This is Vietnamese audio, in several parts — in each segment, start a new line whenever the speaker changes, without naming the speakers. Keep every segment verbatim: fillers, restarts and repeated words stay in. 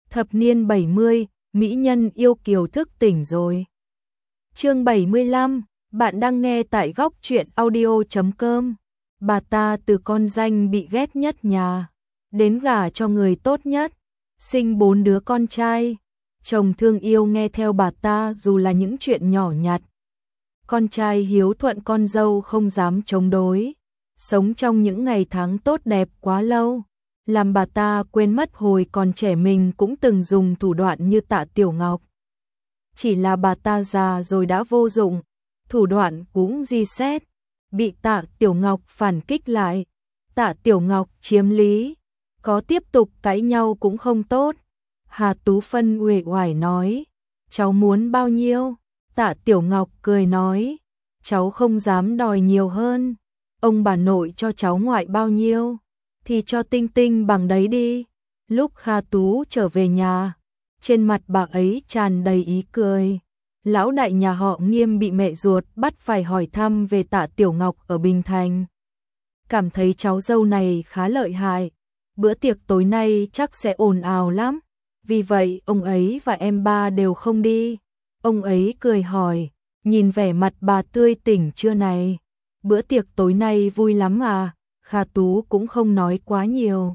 Thập niên bảy mươi, mỹ nhân yêu kiều thức tỉnh rồi. Chương bảy mươi lăm, bạn đang nghe tại góc truyện audio chấm com. Bà ta từ con danh bị ghét nhất nhà, đến gả cho người tốt nhất, sinh bốn đứa con trai. Chồng thương yêu nghe theo bà ta dù là những chuyện nhỏ nhặt. Con trai hiếu thuận, con dâu không dám chống đối. Sống trong những ngày tháng tốt đẹp quá lâu, làm bà ta quên mất hồi còn trẻ mình cũng từng dùng thủ đoạn như Tạ Tiểu Ngọc. Chỉ là bà ta già rồi đã vô dụng, thủ đoạn cũng di xét, bị Tạ Tiểu Ngọc phản kích lại. Tạ Tiểu Ngọc chiếm lý, có tiếp tục cãi nhau cũng không tốt. Hà Tú Phân uể oải nói, cháu muốn bao nhiêu? Tạ Tiểu Ngọc cười nói, cháu không dám đòi nhiều hơn. Ông bà nội cho cháu ngoại bao nhiêu thì cho Tinh Tinh bằng đấy đi. Lúc Kha Tú trở về nhà, trên mặt bà ấy tràn đầy ý cười. Lão đại nhà họ Nghiêm bị mẹ ruột bắt phải hỏi thăm về Tạ Tiểu Ngọc ở Bình Thành. Cảm thấy cháu dâu này khá lợi hại, bữa tiệc tối nay chắc sẽ ồn ào lắm. Vì vậy ông ấy và em ba đều không đi. Ông ấy cười hỏi, nhìn vẻ mặt bà tươi tỉnh trưa này, bữa tiệc tối nay vui lắm à? Kha Tú cũng không nói quá nhiều.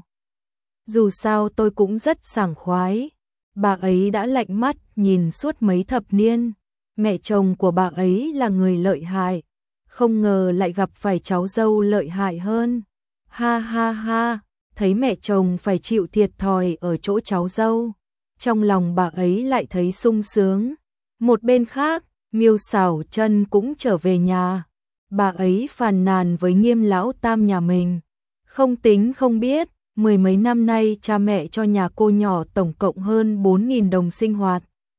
Dù sao tôi cũng rất sảng khoái. Bà ấy đã lạnh mắt nhìn suốt mấy thập niên. Mẹ chồng của bà ấy là người lợi hại, không ngờ lại gặp phải cháu dâu lợi hại hơn. Ha ha ha, thấy mẹ chồng phải chịu thiệt thòi ở chỗ cháu dâu, trong lòng bà ấy lại thấy sung sướng. Một bên khác, Miêu Xảo Chân cũng trở về nhà. Bà ấy phàn nàn với Nghiêm lão tam nhà mình, không tính không biết, mười mấy năm nay cha mẹ cho nhà cô nhỏ tổng cộng hơn bốn nghìn đồng sinh hoạt.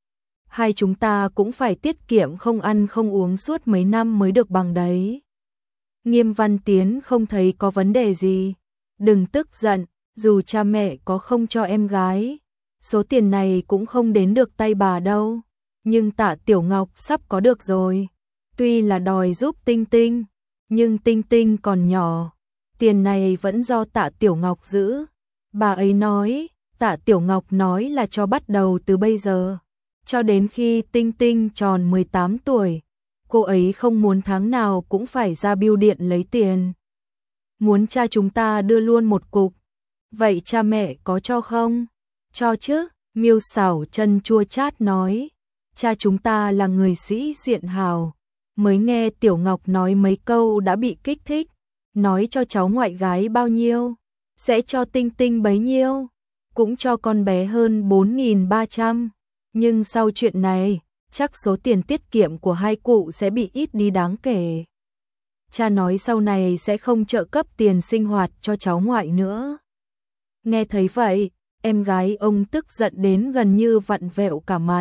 Hai chúng ta cũng phải tiết kiệm không ăn không uống suốt mấy năm mới được bằng đấy. Nghiêm Văn Tiến không thấy có vấn đề gì. Đừng tức giận, dù cha mẹ có không cho em gái, số tiền này cũng không đến được tay bà đâu. Nhưng Tạ Tiểu Ngọc sắp có được rồi. Tuy là đòi giúp Tinh Tinh, nhưng Tinh Tinh còn nhỏ, tiền này vẫn do Tạ Tiểu Ngọc giữ. Bà ấy nói, Tạ Tiểu Ngọc nói là cho bắt đầu từ bây giờ, cho đến khi Tinh Tinh tròn mười tám tuổi. Cô ấy không muốn tháng nào cũng phải ra bưu điện lấy tiền. Muốn cha chúng ta đưa luôn một cục. Vậy cha mẹ có cho không? Cho chứ, Miêu Xảo Chân chua chát nói. Cha chúng ta là người sĩ diện hào, mới nghe Tiểu Ngọc nói mấy câu đã bị kích thích, nói cho cháu ngoại gái bao nhiêu, sẽ cho Tinh Tinh bấy nhiêu, cũng cho con bé hơn bốn nghìn ba trăm. Nhưng sau chuyện này, chắc số tiền tiết kiệm của hai cụ sẽ bị ít đi đáng kể. Cha nói sau này sẽ không trợ cấp tiền sinh hoạt cho cháu ngoại nữa. Nghe thấy vậy, em gái ông tức giận đến gần như vặn vẹo cả mặt.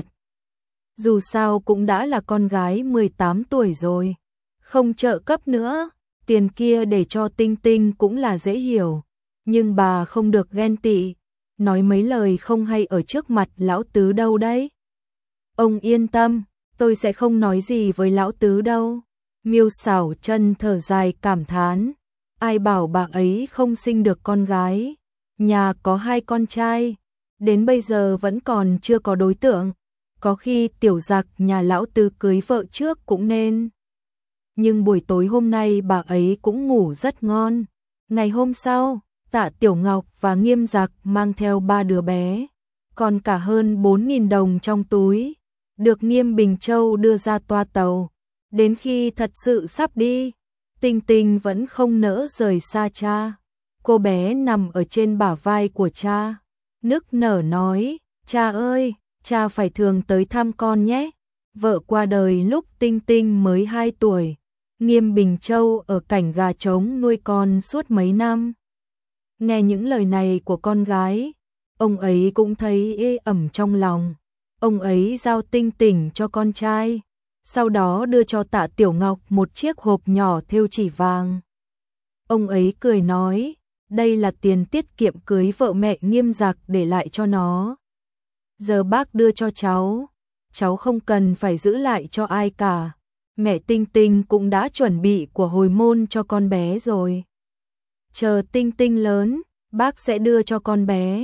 Dù sao cũng đã là con gái mười tám tuổi rồi, không trợ cấp nữa, tiền kia để cho Tinh Tinh cũng là dễ hiểu. Nhưng bà không được ghen tị, nói mấy lời không hay ở trước mặt lão tứ đâu đấy. Ông yên tâm, tôi sẽ không nói gì với lão tứ đâu. Miêu Xảo Chân thở dài cảm thán, ai bảo bà ấy không sinh được con gái, nhà có hai con trai, đến bây giờ vẫn còn chưa có đối tượng. Có khi Tiểu Giặc nhà lão tứ cưới vợ trước cũng nên. Nhưng buổi tối hôm nay bà ấy cũng ngủ rất ngon. Ngày hôm sau, Tạ Tiểu Ngọc và Nghiêm Giặc mang theo ba đứa bé, còn cả hơn bốn nghìn đồng trong túi, được Nghiêm Bình Châu đưa ra toa tàu. Đến khi thật sự sắp đi, Tinh Tinh vẫn không nỡ rời xa cha. Cô bé nằm ở trên bả vai của cha, nức nở nói, cha ơi, cha phải thường tới thăm con nhé. Vợ qua đời lúc Tinh Tinh mới hai tuổi. Nghiêm Bình Châu ở cảnh gà trống nuôi con suốt mấy năm. Nghe những lời này của con gái, ông ấy cũng thấy ê ẩm trong lòng. Ông ấy giao Tinh Tinh cho con trai, sau đó đưa cho Tạ Tiểu Ngọc một chiếc hộp nhỏ thêu chỉ vàng. Ông ấy cười nói, đây là tiền tiết kiệm cưới vợ mẹ Nghiêm Giặc để lại cho nó. Giờ bác đưa cho cháu, cháu không cần phải giữ lại cho ai cả. Mẹ Tinh Tinh cũng đã chuẩn bị của hồi môn cho con bé rồi. Chờ Tinh Tinh lớn, bác sẽ đưa cho con bé.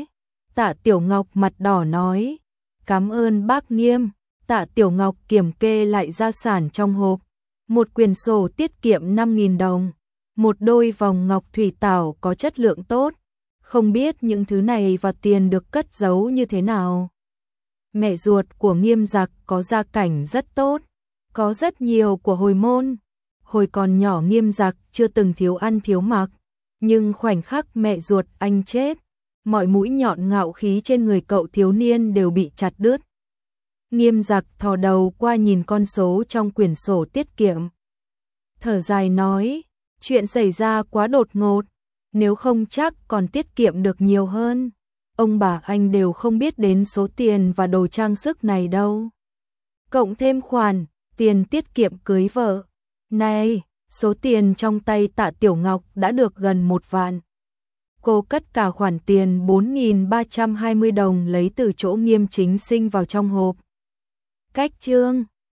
Tạ Tiểu Ngọc mặt đỏ nói, cảm ơn bác Nghiêm. Tạ Tiểu Ngọc kiểm kê lại gia sản trong hộp, một quyển sổ tiết kiệm năm nghìn đồng, một đôi vòng ngọc thủy tảo có chất lượng tốt, không biết những thứ này và tiền được cất giấu như thế nào. Mẹ ruột của Nghiêm Giặc có gia cảnh rất tốt, có rất nhiều của hồi môn. Hồi còn nhỏ Nghiêm Giặc chưa từng thiếu ăn thiếu mặc, nhưng khoảnh khắc mẹ ruột anh chết, mọi mũi nhọn ngạo khí trên người cậu thiếu niên đều bị chặt đứt. Nghiêm Giặc thò đầu qua nhìn con số trong quyển sổ tiết kiệm. Thở dài nói, chuyện xảy ra quá đột ngột, nếu không chắc còn tiết kiệm được nhiều hơn. Ông bà anh đều không biết đến số tiền và đồ trang sức này đâu. Cộng thêm khoản, tiền tiết kiệm cưới vợ. Này, số tiền trong tay Tạ Tiểu Ngọc đã được gần một vạn. Cô cất cả khoản tiền bốn nghìn ba trăm hai mươi đồng lấy từ chỗ Nghiêm Chính Sinh vào trong hộp. Cách chương